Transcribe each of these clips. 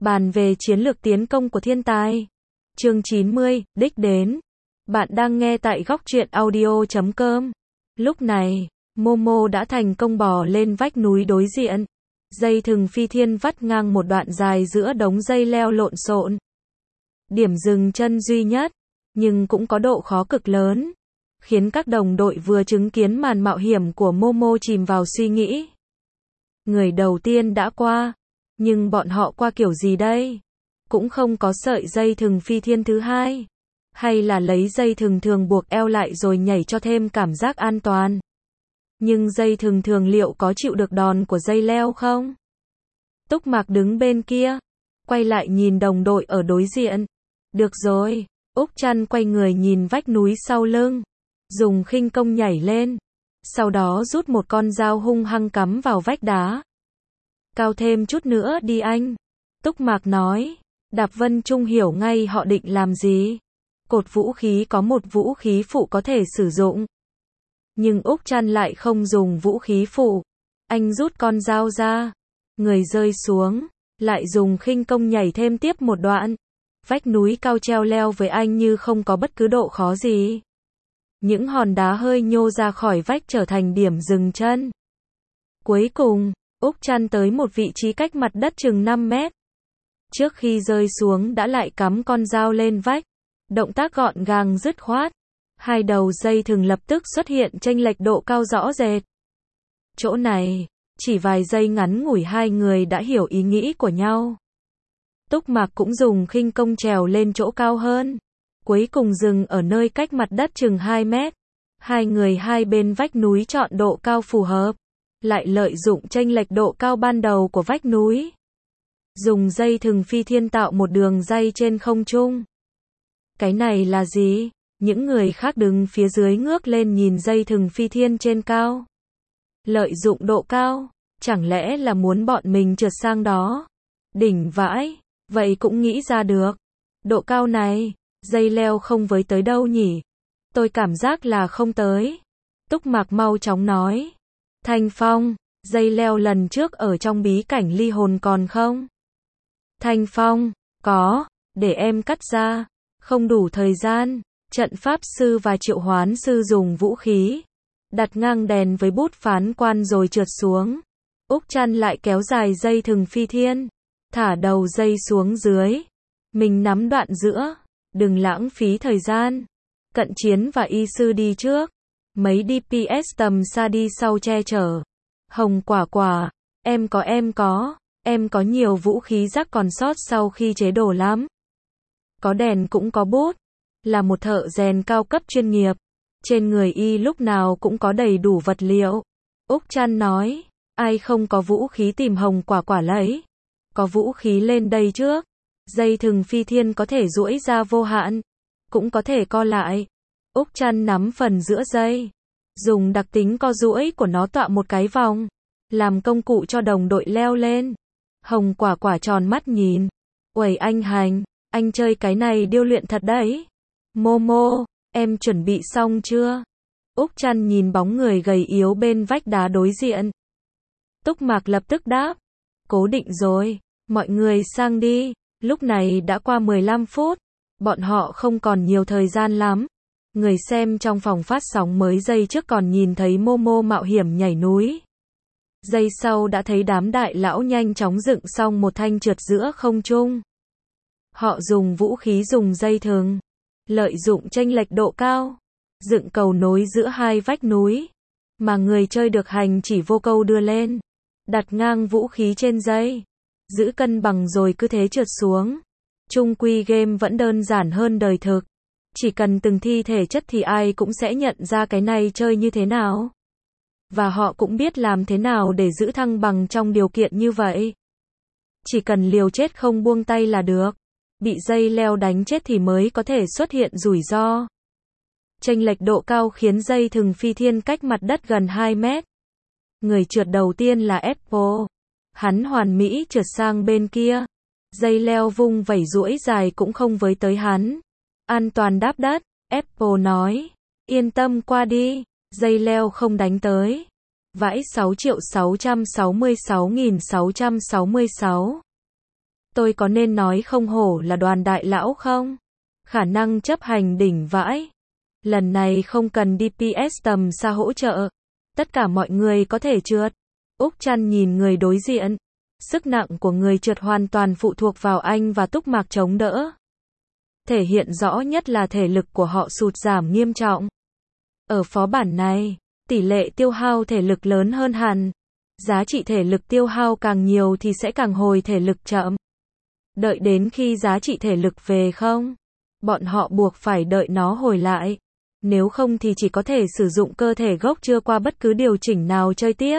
Bàn về chiến lược tiến công của thiên tài. Chương 90, đích đến. Bạn đang nghe tại góc truyện audio.com. Lúc này, Momo đã thành công bò lên vách núi đối diện. Dây thừng phi thiên vắt ngang một đoạn dài giữa đống dây leo lộn xộn. Điểm dừng chân duy nhất, nhưng cũng có độ khó cực lớn, khiến các đồng đội vừa chứng kiến màn mạo hiểm của Momo chìm vào suy nghĩ. Người đầu tiên đã qua, nhưng bọn họ qua kiểu gì đây? Cũng không có sợi dây thừng phi thiên thứ hai, hay là lấy dây thừng thường buộc eo lại rồi nhảy cho thêm cảm giác an toàn. Nhưng dây thừng thường liệu có chịu được đòn của dây leo không? Túc Mạc đứng bên kia, quay lại nhìn đồng đội ở đối diện. Được rồi, Úc Trăn quay người nhìn vách núi sau lưng, dùng khinh công nhảy lên, sau đó rút một con dao hung hăng cắm vào vách đá. Cao thêm chút nữa đi anh, Túc Mạc nói. Đạp Vân Trung hiểu ngay họ định làm gì. Cột vũ khí có một vũ khí phụ có thể sử dụng. Nhưng Úc Trăn lại không dùng vũ khí phụ. Anh rút con dao ra, người rơi xuống, lại dùng khinh công nhảy thêm tiếp một đoạn. Vách núi cao treo leo với anh như không có bất cứ độ khó gì. Những hòn đá hơi nhô ra khỏi vách trở thành điểm dừng chân. Cuối cùng, Úc Trăn tới một vị trí cách mặt đất chừng 5 mét. Trước khi rơi xuống đã lại cắm con dao lên vách. Động tác gọn gàng dứt khoát. Hai đầu dây thừng lập tức xuất hiện chênh lệch độ cao rõ rệt. Chỗ này, chỉ vài giây ngắn ngủi hai người đã hiểu ý nghĩ của nhau. Túc Mạc cũng dùng khinh công trèo lên chỗ cao hơn. Cuối cùng dừng ở nơi cách mặt đất chừng 2 mét. Hai người hai bên vách núi chọn độ cao phù hợp. Lại lợi dụng chênh lệch độ cao ban đầu của vách núi. Dùng dây thừng phi thiên tạo một đường ray trên không trung. Cái này là gì? Những người khác đứng phía dưới ngước lên nhìn dây thừng phi thiên trên cao. Lợi dụng độ cao, chẳng lẽ là muốn bọn mình trượt sang đó? Đỉnh vãi, vậy cũng nghĩ ra được. Độ cao này, dây leo không với tới đâu nhỉ? Tôi cảm giác là không tới. Túc Mạc mau chóng nói. Thanh Phong, dây leo lần trước ở trong bí cảnh ly hồn còn không? Thanh Phong, có, để em cắt ra. Không đủ thời gian. Trận pháp sư và triệu hoán sư dùng vũ khí, đặt ngang đèn với bút phán quan rồi trượt xuống. Úc Trăn lại kéo dài dây thừng phi thiên, thả đầu dây xuống dưới. Mình nắm đoạn giữa, đừng lãng phí thời gian. Cận chiến và y sư đi trước, mấy DPS tầm xa đi sau che chở. Hồng Quả Quả, em có nhiều vũ khí rác còn sót sau khi chế đồ lắm. Có đèn cũng có bút. Là một thợ rèn cao cấp chuyên nghiệp. Trên người y lúc nào cũng có đầy đủ vật liệu. Úc Trăn nói. Ai không có vũ khí tìm Hồng Quả Quả lấy. Có vũ khí lên đây trước. Dây thừng phi thiên có thể duỗi ra vô hạn. Cũng có thể co lại. Úc Trăn nắm phần giữa dây. Dùng đặc tính co duỗi của nó tọa một cái vòng. Làm công cụ cho đồng đội leo lên. Hồng Quả Quả tròn mắt nhìn. Uầy anh Hành, anh chơi cái này điêu luyện thật đấy. Momo, em chuẩn bị xong chưa? Úc Trăn nhìn bóng người gầy yếu bên vách đá đối diện. Túc Mạc lập tức đáp. Cố định rồi, mọi người sang đi. Lúc này đã qua 15 phút. Bọn họ không còn nhiều thời gian lắm. Người xem trong phòng phát sóng mới giây trước còn nhìn thấy Momo mạo hiểm nhảy núi. Giây sau đã thấy đám đại lão nhanh chóng dựng xong một thanh trượt giữa không trung. Họ dùng vũ khí dùng dây thừng. Lợi dụng chênh lệch độ cao, dựng cầu nối giữa hai vách núi, mà người chơi được hành chỉ vô câu đưa lên, đặt ngang vũ khí trên dây, giữ cân bằng rồi cứ thế trượt xuống. Chung quy game vẫn đơn giản hơn đời thực, chỉ cần từng thi thể chất thì ai cũng sẽ nhận ra cái này chơi như thế nào. Và họ cũng biết làm thế nào để giữ thăng bằng trong điều kiện như vậy. Chỉ cần liều chết không buông tay là được. Bị dây leo đánh chết thì mới có thể xuất hiện rủi ro. Chênh lệch độ cao khiến dây thừng phi thiên cách mặt đất gần 2 mét. Người trượt đầu tiên là Apple. Hắn hoàn mỹ trượt sang bên kia. Dây leo vung vẩy duỗi dài cũng không với tới hắn. An toàn đáp đất, Apple nói. Yên tâm qua đi, dây leo không đánh tới. Vãi 6.666.666. Tôi có nên nói không hổ là Đoàn đại lão không? Khả năng chấp hành đỉnh vãi. Lần này không cần DPS tầm xa hỗ trợ. Tất cả mọi người có thể trượt. Úc Trăn nhìn người đối diện. Sức nặng của người trượt hoàn toàn phụ thuộc vào anh và Túc Mạc chống đỡ. Thể hiện rõ nhất là thể lực của họ sụt giảm nghiêm trọng. Ở phó bản này, tỷ lệ tiêu hao thể lực lớn hơn hẳn. Giá trị thể lực tiêu hao càng nhiều thì sẽ càng hồi thể lực chậm. Đợi đến khi giá trị thể lực về không, bọn họ buộc phải đợi nó hồi lại. Nếu không thì chỉ có thể sử dụng cơ thể gốc chưa qua bất cứ điều chỉnh nào chơi tiếp.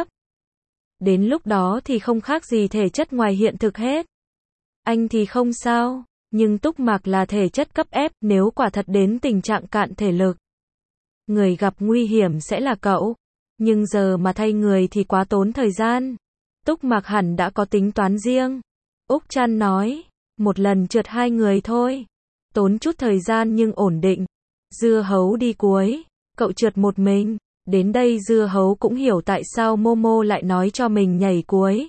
Đến lúc đó thì không khác gì thể chất ngoài hiện thực hết. Anh thì không sao, nhưng Túc Mạc là thể chất cấp F, nếu quả thật đến tình trạng cạn thể lực. Người gặp nguy hiểm sẽ là cậu, nhưng giờ mà thay người thì quá tốn thời gian. Túc Mạc hẳn đã có tính toán riêng. Úc Trăn nói, một lần trượt 2 người thôi. Tốn chút thời gian nhưng ổn định. Dưa hấu đi cuối, cậu trượt một mình. Đến đây Dưa hấu cũng hiểu tại sao Momo lại nói cho mình nhảy cuối.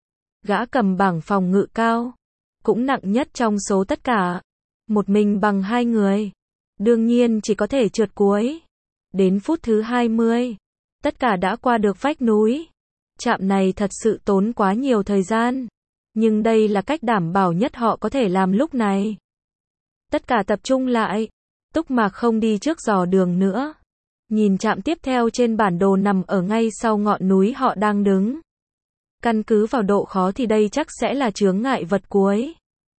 Gã cầm bảng phòng ngự cao, cũng nặng nhất trong số tất cả. Một mình bằng 2 người. Đương nhiên chỉ có thể trượt cuối. Đến phút thứ 20, tất cả đã qua được vách núi. Trạm này thật sự tốn quá nhiều thời gian. Nhưng đây là cách đảm bảo nhất họ có thể làm lúc này. Tất cả tập trung lại. Túc Mạc không đi trước dò đường nữa. Nhìn trạm tiếp theo trên bản đồ nằm ở ngay sau ngọn núi họ đang đứng. Căn cứ vào độ khó thì đây chắc sẽ là chướng ngại vật cuối.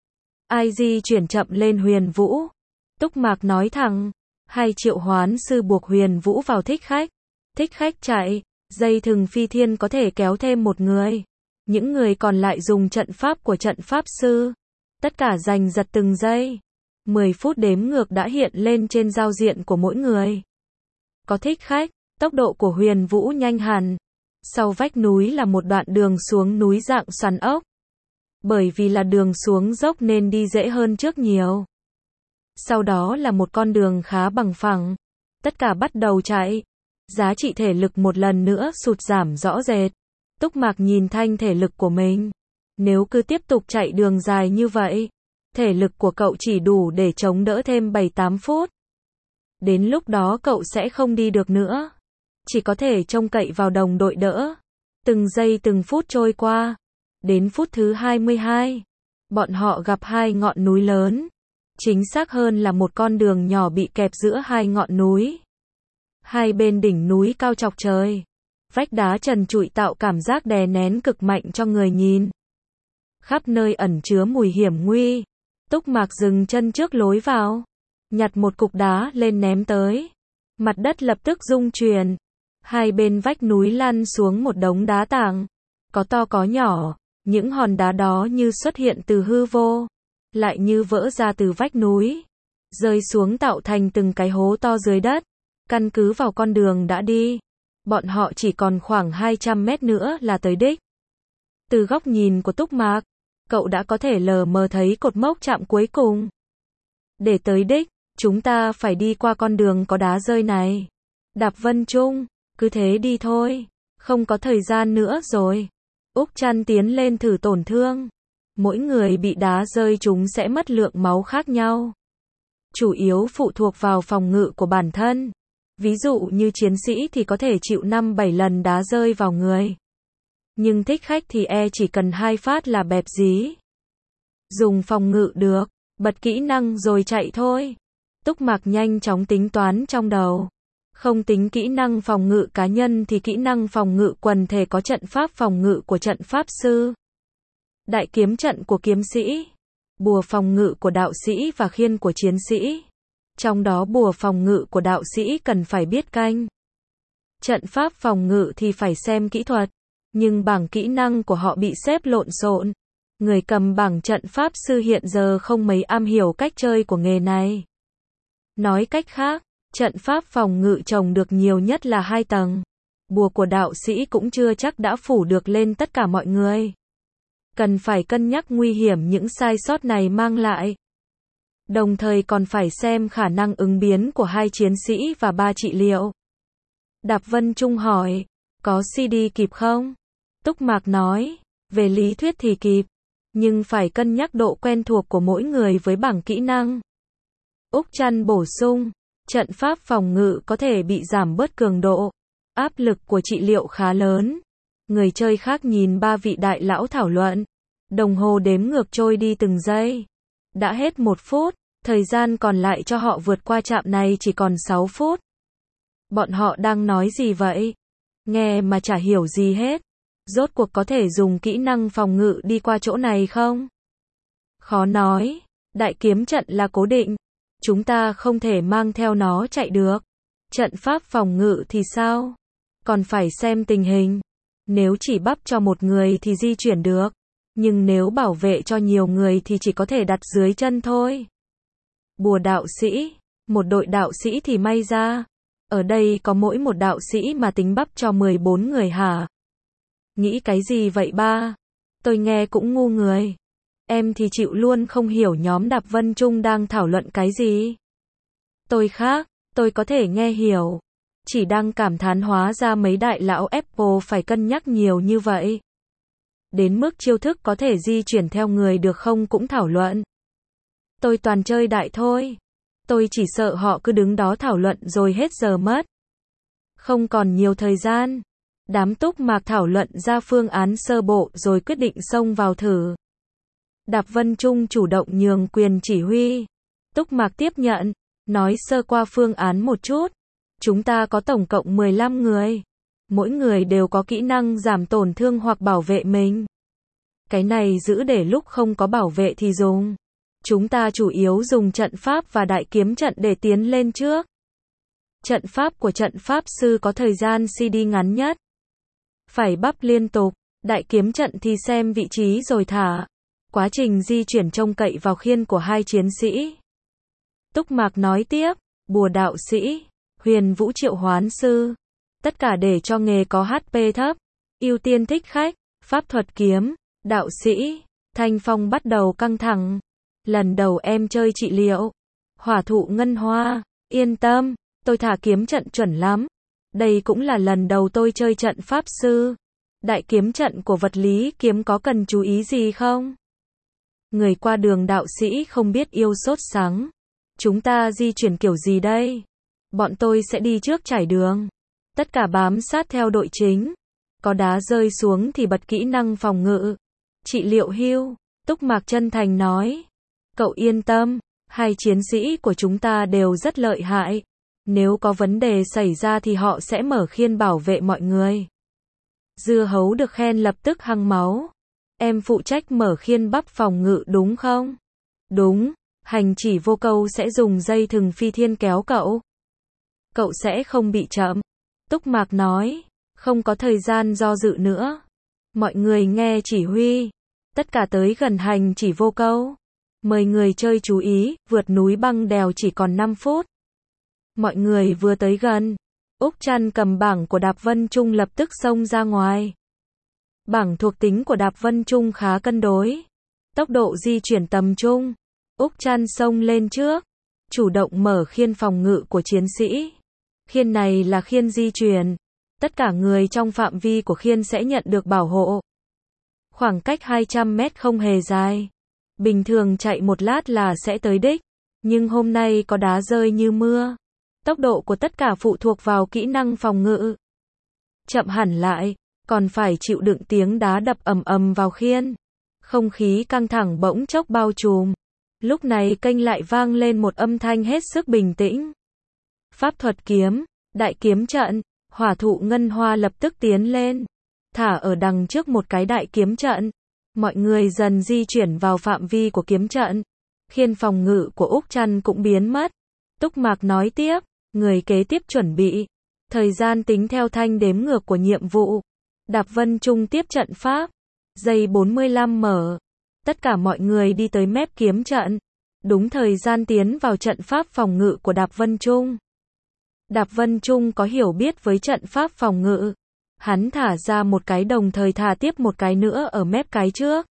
Ai di chuyển chậm lên Huyền Vũ. Túc Mạc nói thẳng. Hay triệu hoán sư buộc Huyền Vũ vào thích khách. Thích khách chạy. Dây thừng phi thiên có thể kéo thêm một người. Những người còn lại dùng trận pháp của trận pháp sư. Tất cả giành giật từng giây. 10 phút đếm ngược đã hiện lên trên giao diện của mỗi người. Có thích khách, tốc độ của Huyền Vũ nhanh hẳn. Sau vách núi là một đoạn đường xuống núi dạng xoắn ốc. Bởi vì là đường xuống dốc nên đi dễ hơn trước nhiều. Sau đó là một con đường khá bằng phẳng. Tất cả bắt đầu chạy. Giá trị thể lực một lần nữa sụt giảm rõ rệt. Túc Mạc nhìn thanh thể lực của mình. Nếu cứ tiếp tục chạy đường dài như vậy, thể lực của cậu chỉ đủ để chống đỡ thêm 7-8 phút. Đến lúc đó cậu sẽ không đi được nữa. Chỉ có thể trông cậy vào đồng đội đỡ. Từng giây từng phút trôi qua. Đến phút thứ 22, bọn họ gặp 2 ngọn núi lớn. Chính xác hơn là một con đường nhỏ bị kẹp giữa 2 ngọn núi. Hai bên đỉnh núi cao chọc trời. Vách đá trần trụi tạo cảm giác đè nén cực mạnh cho người nhìn. Khắp nơi ẩn chứa mùi hiểm nguy. Túc Mạc dừng chân trước lối vào. Nhặt một cục đá lên ném tới. Mặt đất lập tức rung chuyển. Hai bên vách núi lăn xuống một đống đá tảng. Có to có nhỏ. Những hòn đá đó như xuất hiện từ hư vô. Lại như vỡ ra từ vách núi. Rơi xuống tạo thành từng cái hố to dưới đất. Căn cứ vào con đường đã đi. Bọn họ chỉ còn khoảng 200 mét nữa là tới đích. Từ góc nhìn của Túc Mạc, cậu đã có thể lờ mờ thấy cột mốc chạm cuối cùng. Để tới đích, chúng ta phải đi qua con đường có đá rơi này. Đạp Vân Trung, cứ thế đi thôi. Không có thời gian nữa rồi. Úc Trăn tiến lên thử tổn thương. Mỗi người bị đá rơi chúng sẽ mất lượng máu khác nhau. Chủ yếu phụ thuộc vào phòng ngự của bản thân. Ví dụ như chiến sĩ thì có thể chịu 5-7 lần đá rơi vào người. Nhưng thích khách thì chỉ cần 2 phát là bẹp dí. Dùng phòng ngự được, bật kỹ năng rồi chạy thôi. Túc Mạc nhanh chóng tính toán trong đầu. Không tính kỹ năng phòng ngự cá nhân thì kỹ năng phòng ngự quần thể có trận pháp phòng ngự của trận pháp sư. Đại kiếm trận của kiếm sĩ. Bùa phòng ngự của đạo sĩ và khiên của chiến sĩ. Trong đó bùa phòng ngự của đạo sĩ cần phải biết canh. Trận pháp phòng ngự thì phải xem kỹ thuật. Nhưng bảng kỹ năng của họ bị xếp lộn xộn. Người cầm bảng trận pháp sư hiện giờ không mấy am hiểu cách chơi của nghề này. Nói cách khác, trận pháp phòng ngự trồng được nhiều nhất là 2 tầng. Bùa của đạo sĩ cũng chưa chắc đã phủ được lên tất cả mọi người. Cần phải cân nhắc nguy hiểm những sai sót này mang lại. Đồng thời còn phải xem khả năng ứng biến của 2 chiến sĩ và 3 trị liệu. Đạp Vân Trung hỏi, có CD kịp không? Túc Mạc nói, về lý thuyết thì kịp. nhưng phải cân nhắc độ quen thuộc của mỗi người với bảng kỹ năng. Úc Trăn bổ sung, trận pháp phòng ngự có thể bị giảm bớt cường độ, áp lực của trị liệu khá lớn. Người chơi khác nhìn ba vị đại lão thảo luận. Đồng hồ đếm ngược trôi đi từng giây. Đã hết 1 phút, thời gian còn lại cho họ vượt qua trạm này chỉ còn 6 phút. Bọn họ đang nói gì vậy? Nghe mà chả hiểu gì hết. Rốt cuộc có thể dùng kỹ năng phòng ngự đi qua chỗ này không? Khó nói. Đại kiếm trận là cố định. Chúng ta không thể mang theo nó chạy được. Trận pháp phòng ngự thì sao? Còn phải xem tình hình. Nếu chỉ bắp cho một người thì di chuyển được. Nhưng nếu bảo vệ cho nhiều người thì chỉ có thể đặt dưới chân thôi. Bùa đạo sĩ. Một đội đạo sĩ thì may ra. Ở đây có mỗi một đạo sĩ mà tính bắp cho 14 người hả? Nghĩ cái gì vậy ba? Tôi nghe cũng ngu người. Em thì chịu luôn không hiểu nhóm Đạp Vân Trung đang thảo luận cái gì. Tôi khác, tôi có thể nghe hiểu. Chỉ đang cảm thán hóa ra mấy đại lão Apple phải cân nhắc nhiều như vậy. Đến mức chiêu thức có thể di chuyển theo người được không cũng thảo luận. Tôi toàn chơi đại thôi. Tôi chỉ sợ họ cứ đứng đó thảo luận rồi hết giờ mất. Không còn nhiều thời gian. Đám Túc Mạc thảo luận ra phương án sơ bộ rồi quyết định xông vào thử. Đạp Vân Trung chủ động nhường quyền chỉ huy. Túc Mạc tiếp nhận, nói sơ qua phương án một chút. Chúng ta có tổng cộng 15 người. Mỗi người đều có kỹ năng giảm tổn thương hoặc bảo vệ mình. Cái này giữ để lúc không có bảo vệ thì dùng. Chúng ta chủ yếu dùng trận pháp và đại kiếm trận để tiến lên trước. Trận pháp của trận pháp sư có thời gian CD ngắn nhất. Phải bắp liên tục. Đại kiếm trận thì xem vị trí rồi thả. Quá trình di chuyển trông cậy vào khiên của hai chiến sĩ. Túc Mạc nói tiếp, bùa đạo sĩ, huyền vũ triệu hoán sư. Tất cả để cho nghề có HP thấp. Ưu tiên thích khách, pháp thuật kiếm, đạo sĩ. Thanh Phong bắt đầu căng thẳng. Lần đầu em chơi trị liệu. Hỏa thụ ngân hoa, yên tâm, tôi thả kiếm trận chuẩn lắm. Đây cũng là lần đầu tôi chơi trận pháp sư. Đại kiếm trận của vật lý kiếm có cần chú ý gì không? Người qua đường đạo sĩ không biết yêu sốt sắng. Chúng ta di chuyển kiểu gì đây? Bọn tôi sẽ đi trước trải đường. Tất cả bám sát theo đội chính. Có đá rơi xuống thì bật kỹ năng phòng ngự. Trị liệu heal, Túc Mạc chân thành nói. Cậu yên tâm, hai chiến sĩ của chúng ta đều rất lợi hại. Nếu có vấn đề xảy ra thì họ sẽ mở khiên bảo vệ mọi người. Dưa hấu được khen lập tức hăng máu. Em phụ trách mở khiên bắp phòng ngự đúng không? Đúng, hành chỉ vô câu sẽ dùng dây thừng phi thiên kéo cậu. Cậu sẽ không bị chậm. Túc Mạc nói, không có thời gian do dự nữa. Mọi người nghe chỉ huy. Tất cả tới gần hành chỉ vô câu. Mời người chơi chú ý, vượt núi băng đèo chỉ còn 5 phút. Mọi người vừa tới gần. Úc Trăn cầm bảng của Đạp Vân Trung lập tức xông ra ngoài. Bảng thuộc tính của Đạp Vân Trung khá cân đối. Tốc độ di chuyển tầm trung. Úc Trăn xông lên trước. Chủ động mở khiên phòng ngự của chiến sĩ. Khiên này là khiên di chuyển. Tất cả người trong phạm vi của khiên sẽ nhận được bảo hộ. Khoảng cách 200 mét không hề dài. Bình thường chạy một lát là sẽ tới đích. Nhưng hôm nay có đá rơi như mưa. Tốc độ của tất cả phụ thuộc vào kỹ năng phòng ngự. Chậm hẳn lại, còn phải chịu đựng tiếng đá đập ầm ầm vào khiên. Không khí căng thẳng bỗng chốc bao trùm. Lúc này kênh lại vang lên một âm thanh hết sức bình tĩnh. Pháp thuật kiếm, đại kiếm trận, hỏa thụ ngân hoa lập tức tiến lên. Thả ở đằng trước một cái đại kiếm trận. Mọi người dần di chuyển vào phạm vi của kiếm trận. Khiên phòng ngự của Úc Trăn cũng biến mất. Túc Mạc nói tiếp, người kế tiếp chuẩn bị. Thời gian tính theo thanh đếm ngược của nhiệm vụ. Đạp Vân Trung tiếp trận pháp. Giây 45 mở. Tất cả mọi người đi tới mép kiếm trận. Đúng thời gian tiến vào trận pháp phòng ngự của Đạp Vân Trung. Đạp Vân Trung có hiểu biết với trận pháp phòng ngự. Hắn thả ra một cái đồng thời thả tiếp một cái nữa ở mép cái trước.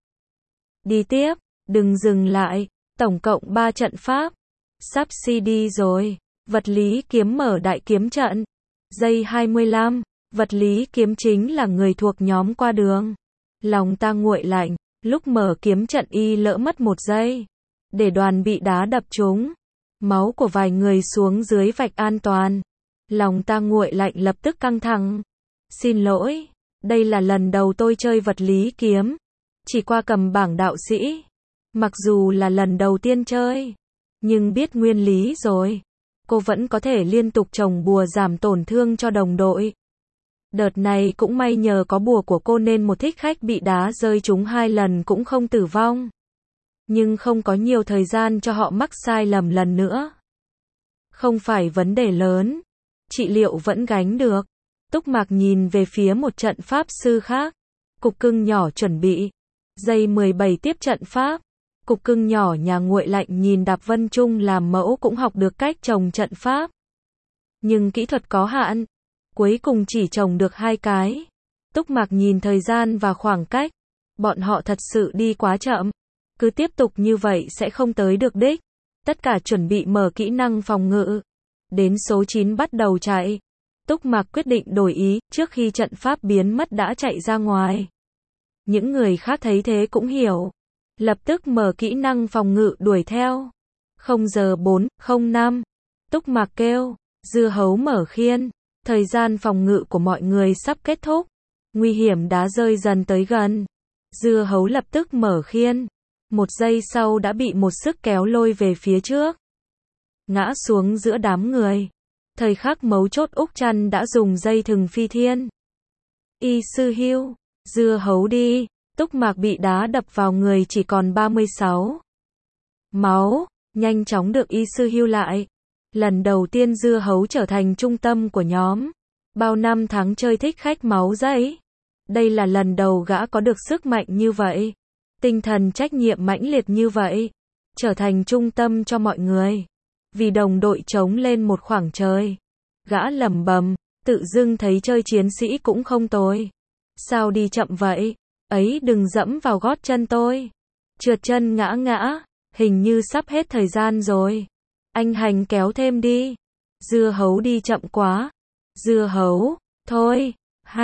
Đi tiếp, đừng dừng lại. Tổng cộng 3 trận pháp. Sắp CD rồi. Vật lý kiếm mở đại kiếm trận. Giây 25. Vật lý kiếm chính là người thuộc nhóm qua đường. Lòng ta nguội lạnh. Lúc mở kiếm trận y lỡ mất một giây. Để đoàn bị đá đập trúng. Máu của vài người xuống dưới vạch an toàn. Lòng ta nguội lạnh lập tức căng thẳng. Xin lỗi, đây là lần đầu tôi chơi vật lý kiếm. Chỉ qua cầm bảng đạo sĩ. Mặc dù là lần đầu tiên chơi, nhưng biết nguyên lý rồi. Cô vẫn có thể liên tục trồng bùa giảm tổn thương cho đồng đội. Đợt này cũng may nhờ có bùa của cô nên một thích khách bị đá rơi trúng 2 lần cũng không tử vong. Nhưng không có nhiều thời gian cho họ mắc sai lầm lần nữa. Không phải vấn đề lớn. Trị liệu vẫn gánh được. Túc Mạc nhìn về phía một trận pháp sư khác. Cục cưng nhỏ chuẩn bị. Giây 17 tiếp trận pháp. Cục cưng nhỏ nhà nguội lạnh nhìn Đạp Vân Trung làm mẫu cũng học được cách trồng trận pháp. Nhưng kỹ thuật có hạn. Cuối cùng chỉ trồng được 2 cái. Túc Mạc nhìn thời gian và khoảng cách. Bọn họ thật sự đi quá chậm. Cứ tiếp tục như vậy sẽ không tới được đích. Tất cả chuẩn bị mở kỹ năng phòng ngự. Đến số 9 bắt đầu chạy. Túc Mạc quyết định đổi ý, trước khi trận pháp biến mất đã chạy ra ngoài. Những người khác thấy thế cũng hiểu. Lập tức mở kỹ năng phòng ngự đuổi theo. 0 giờ 4:05. Túc Mạc kêu, dưa hấu mở khiên. Thời gian phòng ngự của mọi người sắp kết thúc. Nguy hiểm đã rơi dần tới gần. Dưa hấu lập tức mở khiên. 1 giây sau đã bị một sức kéo lôi về phía trước. Ngã xuống giữa đám người. Thời khắc mấu chốt Úc Trăn đã dùng dây thừng phi thiên. Y sư hưu, dưa hấu đi. Túc Mạc bị đá đập vào người chỉ còn 36 máu, nhanh chóng được y sư hưu lại. Lần đầu tiên dưa hấu trở thành trung tâm của nhóm. Bao năm tháng chơi thích khách máu dãy. Đây là lần đầu gã có được sức mạnh như vậy. Tinh thần trách nhiệm mãnh liệt như vậy. Trở thành trung tâm cho mọi người. Vì đồng đội trống lên một khoảng trời. Gã lẩm bẩm, tự dưng thấy chơi chiến sĩ cũng không tồi. Sao đi chậm vậy? Ấy đừng dẫm vào gót chân tôi. Trượt chân ngã ngã, hình như sắp hết thời gian rồi. Anh Hành kéo thêm đi. Dưa hấu đi chậm quá. Dưa hấu, thôi,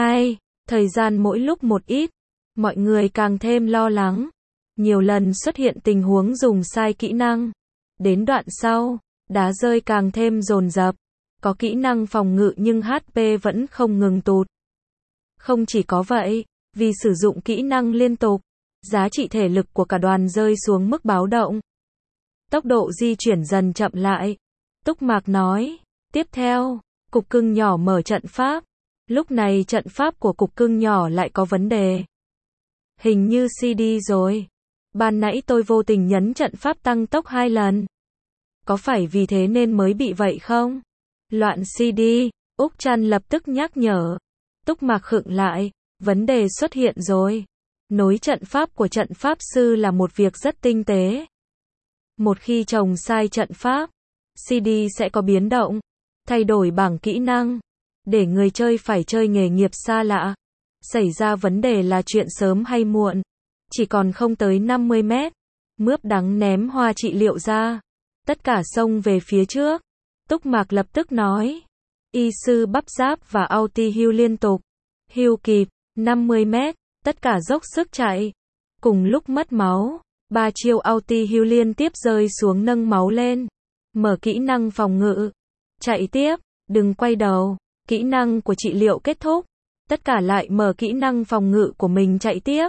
thời gian mỗi lúc một ít. Mọi người càng thêm lo lắng. Nhiều lần xuất hiện tình huống dùng sai kỹ năng. Đến đoạn sau, đá rơi càng thêm dồn dập. Có kỹ năng phòng ngự nhưng HP vẫn không ngừng tụt. Không chỉ có vậy, vì sử dụng kỹ năng liên tục, giá trị thể lực của cả đoàn rơi xuống mức báo động. Tốc độ di chuyển dần chậm lại. Túc Mạc nói, tiếp theo, cục cưng nhỏ mở trận pháp. Lúc này trận pháp của cục cưng nhỏ lại có vấn đề. Hình như CD rồi. Ban nãy tôi vô tình nhấn trận pháp tăng tốc 2 lần. Có phải vì thế nên mới bị vậy không? Loạn CD, Úc Trăn lập tức nhắc nhở. Túc Mạc khựng lại, vấn đề xuất hiện rồi. Nối trận pháp của trận pháp sư là một việc rất tinh tế. Một khi trồng sai trận pháp, CD sẽ có biến động, thay đổi bảng kỹ năng, để người chơi phải chơi nghề nghiệp xa lạ. Xảy ra vấn đề là chuyện sớm hay muộn. Chỉ còn không tới 50 mét. Mướp đắng ném hoa trị liệu ra. Tất cả xông về phía trước. Túc Mạc lập tức nói. Y sư bắp giáp và auti heal liên tục. Heal kịp, 50 mét. Tất cả dốc sức chạy. Cùng lúc mất máu. 3 chiêu auti heal liên tiếp rơi xuống nâng máu lên. Mở kỹ năng phòng ngự. Chạy tiếp, đừng quay đầu. Kỹ năng của trị liệu kết thúc. Tất cả lại mở kỹ năng phòng ngự của mình chạy tiếp.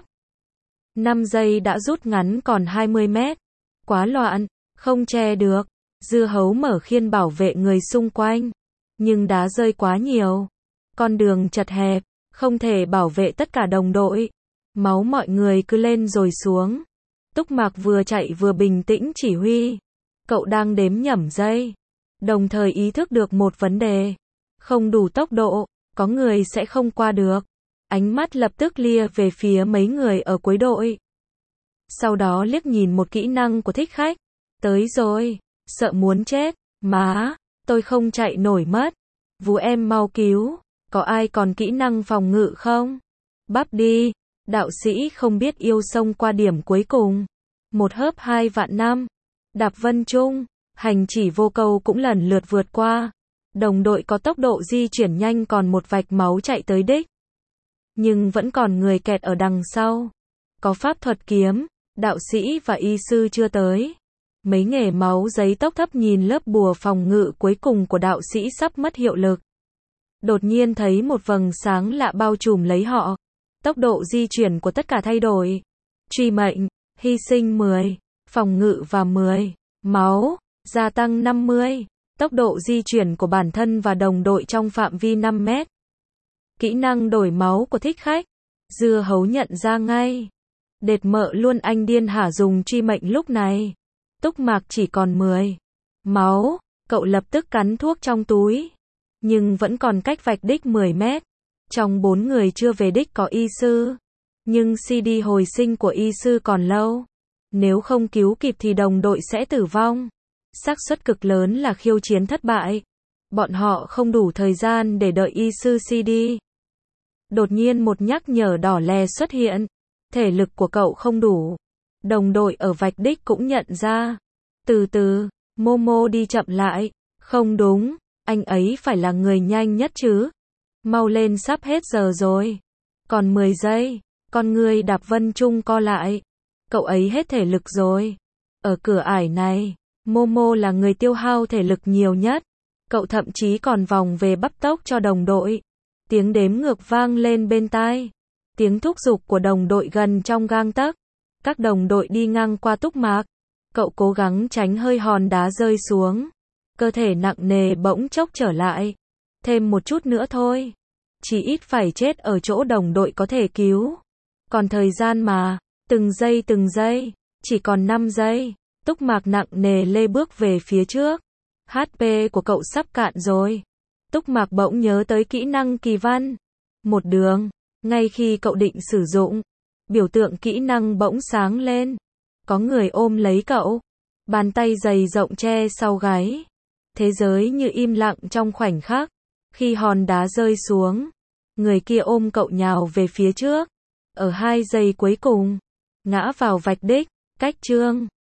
5 giây đã rút ngắn còn 20 mét. Quá loạn, không che được. Dưa hấu mở khiên bảo vệ người xung quanh. Nhưng đá rơi quá nhiều. Con đường chật hẹp, không thể bảo vệ tất cả đồng đội. Máu mọi người cứ lên rồi xuống. Túc Mạc vừa chạy vừa bình tĩnh chỉ huy. Cậu đang đếm nhẩm giây. Đồng thời ý thức được một vấn đề. Không đủ tốc độ, có người sẽ không qua được. Ánh mắt lập tức lia về phía mấy người ở cuối đội. Sau đó liếc nhìn một kỹ năng của thích khách. Tới rồi, sợ muốn chết. Má, tôi không chạy nổi mất. Vú em mau cứu. Có ai còn kỹ năng phòng ngự không? Bắp đi. Đạo sĩ không biết yêu xông qua điểm cuối cùng. 1 hớp 2 vạn năm. Đạp Vân Trung, hành chỉ vô câu cũng lần lượt vượt qua. Đồng đội có tốc độ di chuyển nhanh còn một vạch máu chạy tới đích. Nhưng vẫn còn người kẹt ở đằng sau. có pháp thuật kiếm, đạo sĩ và y sư chưa tới. Mấy nghề máu giấy tốc thấp nhìn lớp bùa phòng ngự cuối cùng của đạo sĩ sắp mất hiệu lực. Đột nhiên thấy một vầng sáng lạ bao trùm lấy họ. Tốc độ di chuyển của tất cả thay đổi. Truy mệnh, hy sinh 10, phòng ngự và 10, máu, gia tăng 50. Tốc độ di chuyển của bản thân và đồng đội trong phạm vi 5 mét. Kỹ năng đổi máu của thích khách. Dưa hấu nhận ra ngay. Đệt mợ luôn anh điên hả dùng truy mệnh lúc này. Túc Mạc chỉ còn 10 máu, cậu lập tức cắn thuốc trong túi. Nhưng vẫn còn cách vạch đích 10 mét. Trong 4 người chưa về đích có y sư. Nhưng CD hồi sinh của y sư còn lâu. Nếu không cứu kịp thì đồng đội sẽ tử vong. Xác suất cực lớn là khiêu chiến thất bại. Bọn họ không đủ thời gian để đợi y sư CD. Đột nhiên một nhắc nhở đỏ lè xuất hiện. Thể lực của cậu không đủ. Đồng đội ở vạch đích cũng nhận ra. Từ từ, Momo đi chậm lại. Không đúng, anh ấy phải là người nhanh nhất chứ. Mau lên sắp hết giờ rồi. Còn 10 giây, con người đạp Vân Trung co lại. Cậu ấy hết thể lực rồi. Ở cửa ải này, Momo là người tiêu hao thể lực nhiều nhất. Cậu thậm chí còn vòng về bắp tốc cho đồng đội. Tiếng đếm ngược vang lên bên tai. Tiếng thúc giục của đồng đội gần trong gang tấc. Các đồng đội đi ngang qua Túc Mạc. Cậu cố gắng tránh hơi hòn đá rơi xuống. Cơ thể nặng nề bỗng chốc trở lại. Thêm một chút nữa thôi. Chỉ ít phải chết ở chỗ đồng đội có thể cứu. Còn thời gian mà, từng giây, chỉ còn 5 giây. Túc Mạc nặng nề lê bước về phía trước. HP của cậu sắp cạn rồi. Túc Mạc bỗng nhớ tới kỹ năng kỳ văn. Một đường, ngay khi cậu định sử dụng, biểu tượng kỹ năng bỗng sáng lên. Có người ôm lấy cậu. Bàn tay dày rộng che sau gáy. Thế giới như im lặng trong khoảnh khắc. Khi hòn đá rơi xuống, người kia ôm cậu nhào về phía trước. Ở 2 giây cuối cùng, ngã vào vạch đích, cách chương.